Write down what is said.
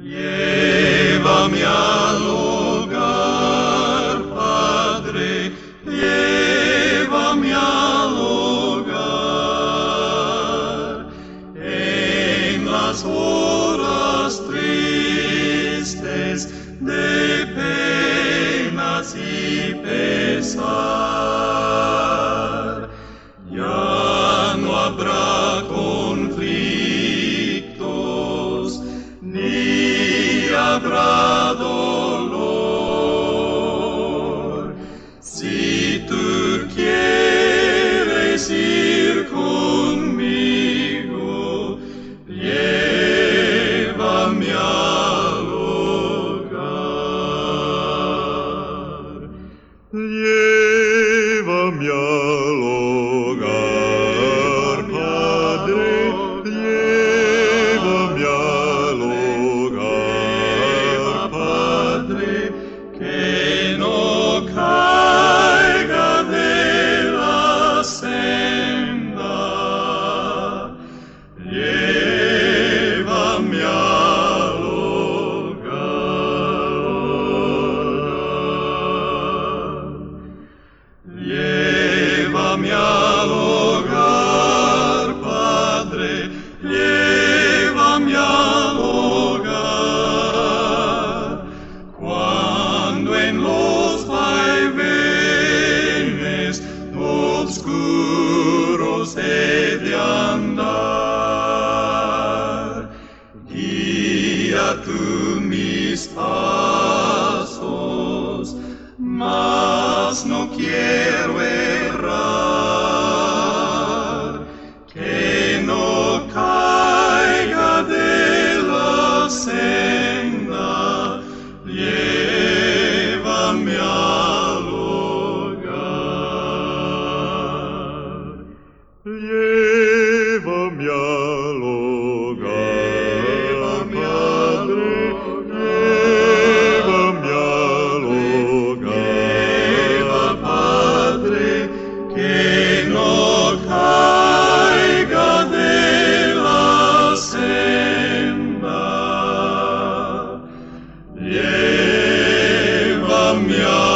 Llévame al hogar, Padre, llévame al hogar. En las horas tristes de penas y pesar, ya no habrá conflictos, ni habrá dolor. Si tú quieres ir conmigo, llévame al hogar. Llévame al hogar, Padre, llévame al hogar, Padre, que no caiga de la senda. Llévame al hogar. Llévame al hogar, Padre, llévame al hogar. Cuando en los vaivenes oscuros he de andar, guía tú mis pasos, mas no quiero errar, que no caiga de la senda. Llévame al hogar. Llévame al hogar, Padre, llévame al hogar, Padre, que no caiga de la senda. Llévame